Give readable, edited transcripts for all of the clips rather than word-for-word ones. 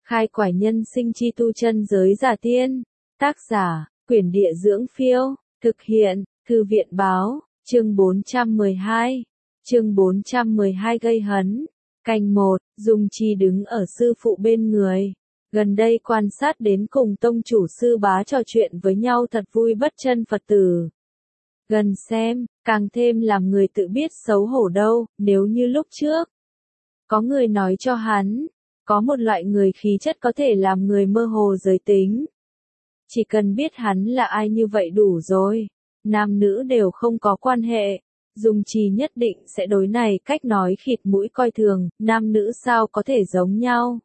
Khai quải nhân sinh chi tu chân giới giả tiên. Tác giả, Quyển Địa Dưỡng Phiêu. Thực hiện, Thư viện Báo. Chương 412. Chương 412 gây hấn. Canh 1, Dung Chi đứng ở sư phụ bên người. Gần đây quan sát đến cùng tông chủ sư bá trò chuyện với nhau thật vui bất chân Phật tử. Gần xem, càng thêm làm người tự biết xấu hổ đâu, nếu như lúc trước. Có người nói cho hắn, có một loại người khí chất có thể làm người mơ hồ giới tính. Chỉ cần biết hắn là ai như vậy đủ rồi, nam nữ đều không có quan hệ. Dung Chi nhất định sẽ đối này cách nói khịt mũi coi thường, nam nữ sao có thể giống nhau.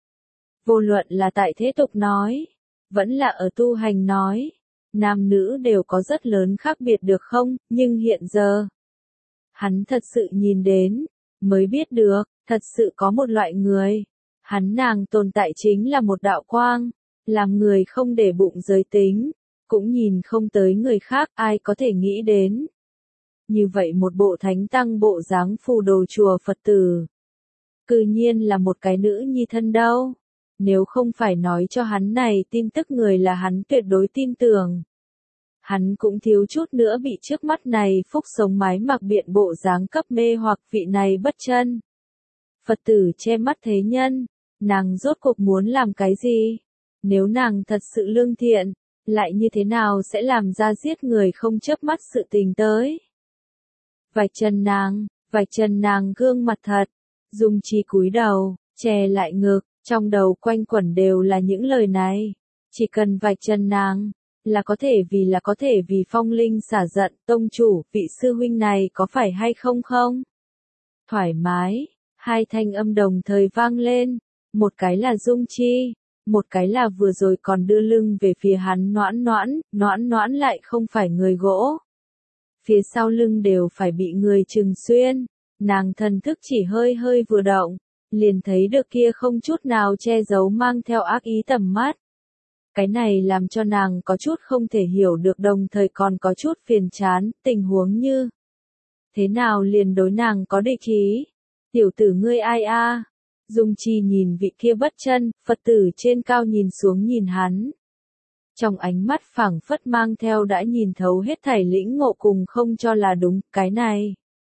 Vô luận là tại thế tục nói, vẫn là ở tu hành nói, nam nữ đều có rất lớn khác biệt được không, nhưng hiện giờ, hắn thật sự nhìn đến, mới biết được, thật sự có một loại người, hắn nàng tồn tại chính là một đạo quang, làm người không để bụng giới tính, cũng nhìn không tới người khác, ai có thể nghĩ đến. Như vậy một bộ thánh tăng bộ dáng phù đồ chùa Phật tử. Cư nhiên là một cái nữ nhi thân đâu. Nếu không phải nói cho hắn này tin tức người là hắn tuyệt đối tin tưởng. Hắn cũng thiếu chút nữa bị trước mắt này phúc sống mái mặc biện bộ dáng cấp mê hoặc vị này bất chân. Phật tử che mắt thế nhân, nàng rốt cuộc muốn làm cái gì? Nếu nàng thật sự lương thiện, lại như thế nào sẽ làm ra giết người không chớp mắt sự tình tới? Vạch trần nàng gương mặt thật, Dung Chi cúi đầu, che lại ngực, trong đầu quanh quẩn đều là những lời này. Chỉ cần vạch trần nàng, là có thể vì phong linh xả giận, tông chủ, vị sư huynh này có phải hay không không? Thoải mái, hai thanh âm đồng thời vang lên, một cái là Dung Chi, một cái là vừa rồi còn đưa lưng về phía hắn Noãn Noãn lại không phải người gỗ. Phía sau lưng đều phải bị người trừng xuyên, nàng thần thức chỉ hơi vừa động, liền thấy được kia không chút nào che giấu mang theo ác ý tầm mắt. Cái này làm cho nàng có chút không thể hiểu được đồng thời còn có chút phiền chán, tình huống như thế nào liền đối nàng có địch ý. Tiểu tử ngươi ai a? Dung Chi nhìn vị kia bất chân, Phật tử trên cao nhìn xuống nhìn hắn. Trong ánh mắt phảng phất mang theo đã nhìn thấu hết thảy lĩnh ngộ cùng không cho là đúng, cái này.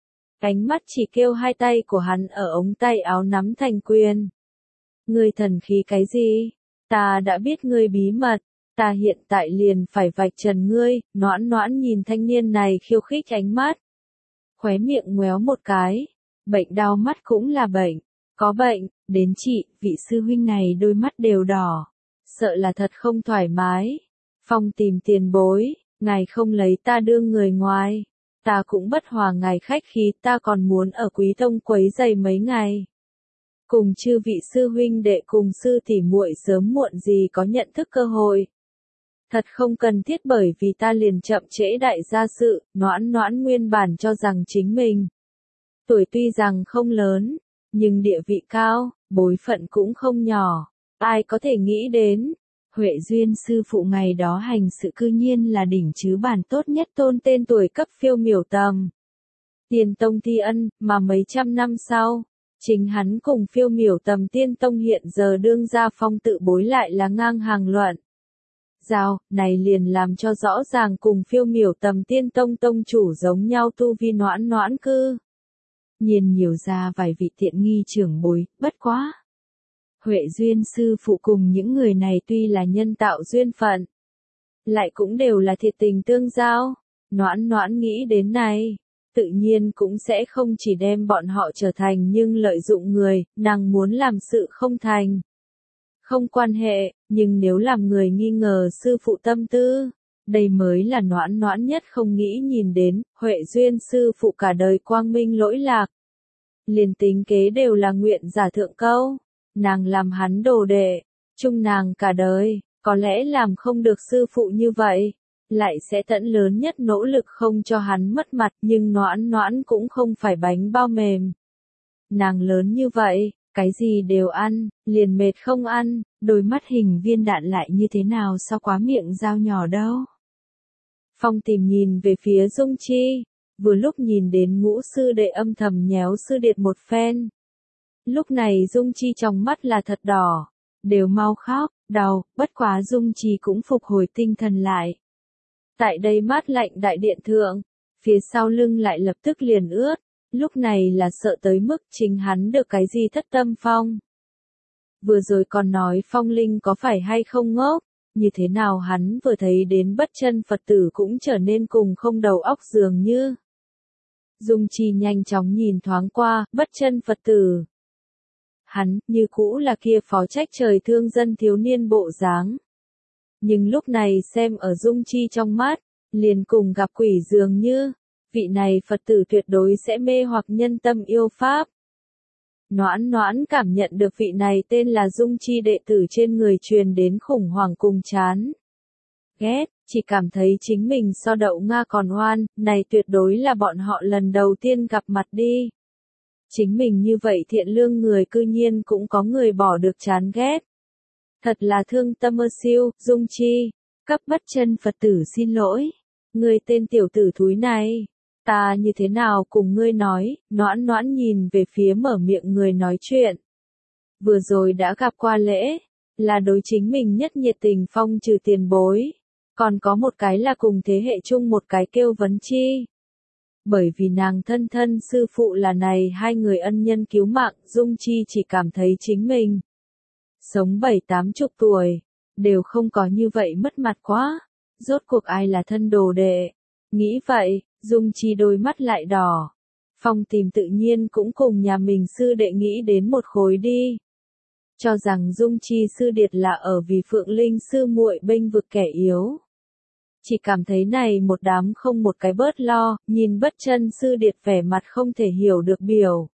Ánh mắt chỉ kêu hai tay của hắn ở ống tay áo nắm thành quyền. Ngươi thần khí cái gì? Ta đã biết ngươi bí mật, ta hiện tại liền phải vạch trần ngươi, Noãn nhìn thanh niên này khiêu khích ánh mắt. Khóe miệng ngoéo một cái, bệnh đau mắt cũng là bệnh, có bệnh, đến chị, vị sư huynh này đôi mắt đều đỏ, sợ là thật không thoải mái. Phong tìm tiền bối, ngài không lấy ta đương người ngoài, ta cũng bất hòa ngài khách khí, ta còn muốn ở Quý Tông quấy giày mấy ngày. Cùng chư vị sư huynh đệ cùng sư tỷ muội sớm muộn gì có nhận thức cơ hội. Thật không cần thiết bởi vì ta liền chậm trễ đại gia sự, Noãn nguyên bản cho rằng chính mình. Tuổi tuy rằng không lớn, nhưng địa vị cao, bối phận cũng không nhỏ, ai có thể nghĩ đến. Huệ Duyên sư phụ ngày đó hành sự cư nhiên là đỉnh chứ bản tốt nhất tôn tên tuổi cấp phiêu miểu tầm. Tiên tông thi ân, mà mấy trăm năm sau, chính hắn cùng phiêu miểu tầm tiên tông hiện giờ đương ra phong tự bối lại là ngang hàng luận. Giao, này liền làm cho rõ ràng cùng phiêu miểu tầm tiên tông tông chủ giống nhau tu vi Noãn cư. Nhìn nhiều ra vài vị tiện nghi trưởng bối, bất quá. Huệ Duyên sư phụ cùng những người này tuy là nhân tạo duyên phận, lại cũng đều là thiệt tình tương giao. Noãn nghĩ đến này, tự nhiên cũng sẽ không chỉ đem bọn họ trở thành nhưng lợi dụng người, nàng muốn làm sự không thành. Không quan hệ, nhưng nếu làm người nghi ngờ sư phụ tâm tư, đây mới là Noãn nhất không nghĩ nhìn đến, Huệ Duyên sư phụ cả đời quang minh lỗi lạc. Liền tính kế đều là nguyện giả thượng câu. Nàng làm hắn đồ đệ, chung nàng cả đời, có lẽ làm không được sư phụ như vậy, lại sẽ tận lớn nhất nỗ lực không cho hắn mất mặt, nhưng Noãn cũng không phải bánh bao mềm. Nàng lớn như vậy, cái gì đều ăn, liền mệt không ăn, đôi mắt hình viên đạn lại như thế nào sao quá miệng dao nhỏ đâu. Phong tìm nhìn về phía Dung Chi, vừa lúc nhìn đến Ngũ sư đệ âm thầm nhéo sư điệt một phen. Lúc này Dung Chi trong mắt là thật đỏ, đều mau khóc, đau, bất quá Dung Trì cũng phục hồi tinh thần lại. Tại đây mát lạnh đại điện thượng, phía sau lưng lại lập tức liền ướt, lúc này là sợ tới mức chính hắn được cái gì thất tâm phong. Vừa rồi còn nói phong linh có phải hay không ngốc, như thế nào hắn vừa thấy đến bất chân Phật tử cũng trở nên cùng không đầu óc dường như. Dung Trì nhanh chóng nhìn thoáng qua, bất chân Phật tử. Hắn, như cũ là kia phó trách trời thương dân thiếu niên bộ dáng. Nhưng lúc này xem ở Dung Chi trong mắt, liền cùng gặp quỷ dường như, vị này Phật tử tuyệt đối sẽ mê hoặc nhân tâm yêu Pháp. Noãn noãn cảm nhận được vị này tên là Dung Chi đệ tử trên người truyền đến khủng hoảng cùng chán. Ghét, chỉ cảm thấy chính mình so đậu Nga còn oan, này tuyệt đối là bọn họ lần đầu tiên gặp mặt đi. Chính mình như vậy thiện lương người cư nhiên cũng có người bỏ được chán ghét. Thật là thương tâm ơ siêu, Dung Chi, cấp bất chân Phật tử xin lỗi. Ngươi tên tiểu tử thúi này, ta như thế nào cùng ngươi nói, noãn noãn nhìn về phía mở miệng người nói chuyện. Vừa rồi đã gặp qua lễ, là đối chính mình nhất nhiệt tình phong trừ tiền bối. Còn có một cái là cùng thế hệ chung một cái kêu Vấn Chi. Bởi vì nàng thân thân sư phụ là này hai người ân nhân cứu mạng, Dung Chi chỉ cảm thấy chính mình. Sống 7-80 tuổi, đều không có như vậy mất mặt quá. Rốt cuộc ai là thân đồ đệ. Nghĩ vậy, Dung Chi đôi mắt lại đỏ. Phong Tìm tự nhiên cũng cùng nhà mình sư đệ nghĩ đến một khối đi. Cho rằng Dung Chi sư điệt là ở vì Phượng Linh sư muội bênh vực kẻ yếu. Chỉ cảm thấy này một đám không một cái bớt lo, nhìn bất chân sư điệt vẻ mặt không thể hiểu được biểu.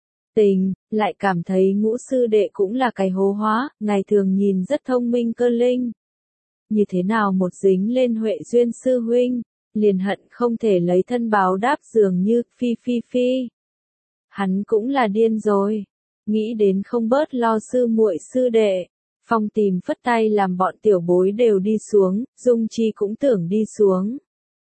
Tình, lại cảm thấy ngũ sư đệ cũng là cái hố hóa, ngày thường nhìn rất thông minh cơ linh. Như thế nào một dính lên Huệ Duyên sư huynh, liền hận không thể lấy thân báo đáp dường như, phi. Hắn cũng là điên rồi, nghĩ đến không bớt lo sư muội sư đệ. Phong Tìm phất tay làm bọn tiểu bối đều đi xuống, Dung Chi cũng tưởng đi xuống.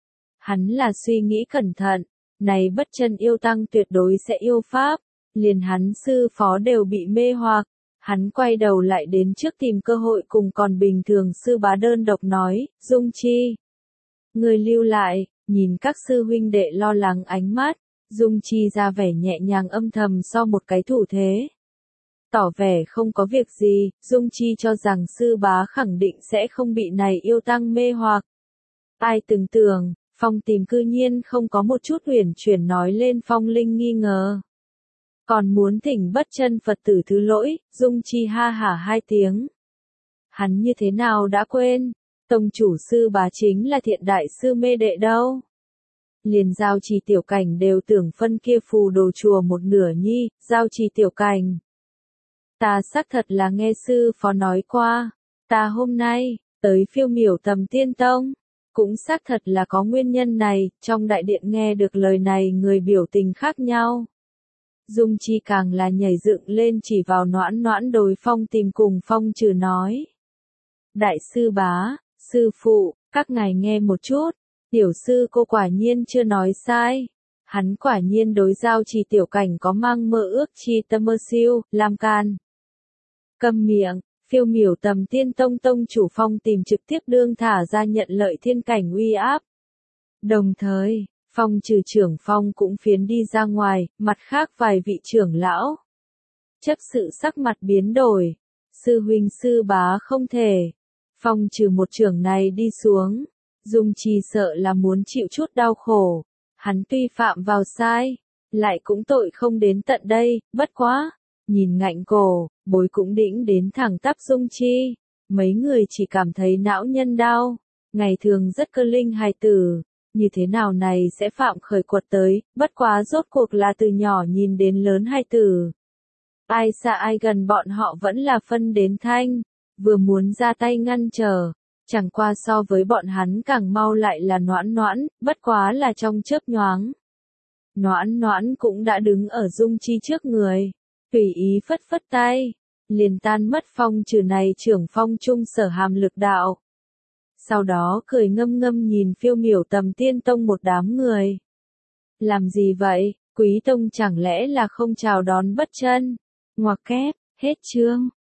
Hắn là suy nghĩ cẩn thận, này bất chân yêu tăng tuyệt đối sẽ yêu Pháp, liền hắn sư phó đều bị mê hoặc. Hắn quay đầu lại đến trước tìm cơ hội cùng còn bình thường sư bá đơn độc nói, Dung Chi. Người lưu lại, nhìn các sư huynh đệ lo lắng ánh mắt, Dung Chi ra vẻ nhẹ nhàng âm thầm so một cái thủ thế. Tỏ vẻ không có việc gì, Dung Chi cho rằng sư bá khẳng định sẽ không bị này yêu tăng mê hoặc. Ai từng tưởng, Phong Tìm cư nhiên không có một chút uyển chuyển nói lên Phong Linh nghi ngờ. Còn muốn thỉnh bất chân Phật tử thứ lỗi, Dung Chi ha hả hai tiếng. Hắn như thế nào đã quên, tông chủ sư bá chính là thiện đại sư mê đệ đâu. Liền Giao Trì tiểu cảnh đều tưởng phân kia phù đồ chùa một nửa nhi, Giao Trì tiểu cảnh. Ta xác thật là nghe sư phó nói qua, ta hôm nay, tới phiêu miểu Tầm Tiên Tông, cũng xác thật là có nguyên nhân này, trong đại điện nghe được lời này người biểu tình khác nhau. Dung Chi càng là nhảy dựng lên chỉ vào noãn noãn đối Phong Tìm cùng Phong Trừ nói. Đại sư bá, sư phụ, các ngài nghe một chút, tiểu sư cô quả nhiên chưa nói sai. Hắn quả nhiên đối Giao Trì tiểu cảnh có mang mơ ước chi tâm mơ siêu, làm can. Câm miệng, phiêu miểu Tầm Tiên Tông tông chủ Phong Tìm trực tiếp đương thả ra nhận lợi thiên cảnh uy áp. Đồng thời, Phong Trừ trưởng Phong cũng phiến đi ra ngoài, mặt khác vài vị trưởng lão. Chấp sự sắc mặt biến đổi, sư huynh sư bá không thể. Phong Trừ một trưởng này đi xuống, Dung Chi sợ là muốn chịu chút đau khổ. Hắn tuy phạm vào sai, lại cũng tội không đến tận đây, bất quá. Nhìn ngạnh cổ, bối cũng đĩnh đến thẳng tắp Dung Chi. Mấy người chỉ cảm thấy não nhân đau. Ngày thường rất cơ linh hài tử. Như thế nào này sẽ phạm khởi quật tới, bất quá rốt cuộc là từ nhỏ nhìn đến lớn hài tử. Ai xa ai gần bọn họ vẫn là phân đến thanh. Vừa muốn ra tay ngăn trở. Chẳng qua so với bọn hắn càng mau lại là noãn noãn, bất quá là trong chớp nhoáng. Noãn noãn cũng đã đứng ở Dung Chi trước người. Tùy ý phất phất tay, liền tan mất Phong Trừ này trưởng Phong trung sở hàm lực đạo. Sau đó cười ngâm ngâm nhìn phiêu miểu Tầm Tiên Tông một đám người. Làm gì vậy, Quý Tông chẳng lẽ là không chào đón bất chân? Ngoặc kép, hết chương.